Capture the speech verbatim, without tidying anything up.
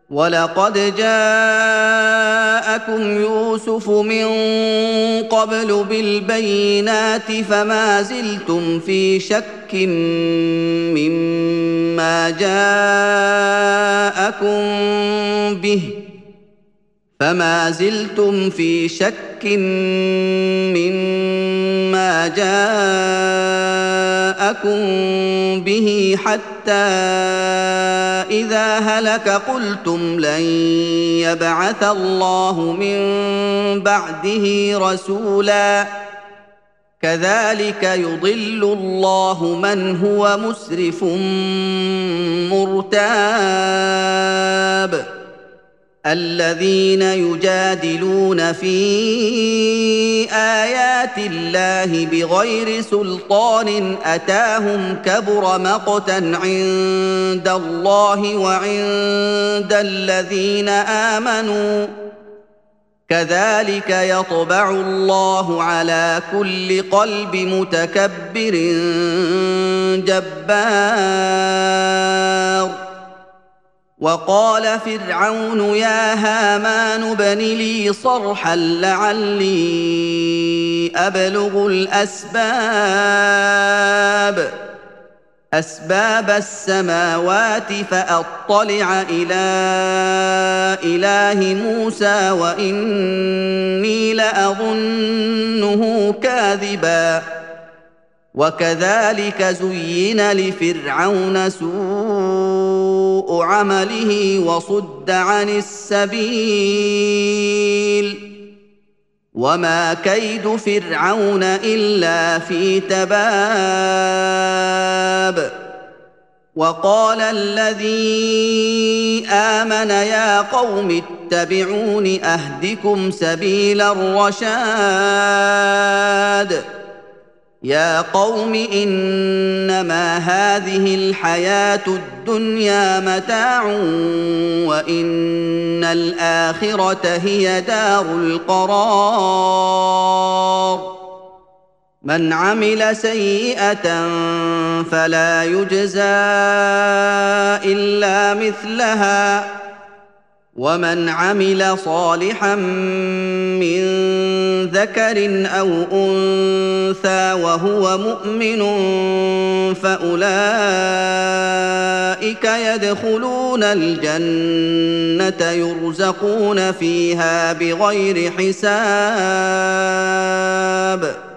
وَلَقَدْ جَاءَكُمْ يُوسُفُ مِن قَبْلُ بِالْبَيِّنَاتِ فَمَا زِلْتُمْ فِي شَكٍّ مِّمَّا جَاءَكُم بِهِ فما زلتم في شك مما جاءكم به حتى إذا هلك قلتم لن يبعث الله من بعده رسولا كذلك يضل الله من هو مسرف مرتاب الذين يجادلون في آيات الله بغير سلطان أتاهم كبر مقتا عند الله وعند الذين آمنوا كذلك يطبع الله على كل قلب متكبر جبار وقال فرعون يا هامان ابن لي صرحا لعلي أبلغ الأسباب أسباب السماوات فأطلع إلى إله موسى وإني لأظنه كاذبا وكذلك زين لفرعون سوء عمله وصد عن السبيل وما كيد فرعون إلا في تباب وقال الذي آمن يا قوم اتبعون أهدكم سبيل الرشاد يا قوم إنما هذه الحياة الدنيا متاع وإن الآخرة هي دار القرار من عمل سيئة فلا يجزى إلا مثلها ومن عمل صالحا من ذكر أو أنثى وهو مؤمن فأولئك يدخلون الجنة يرزقون فيها بغير حساب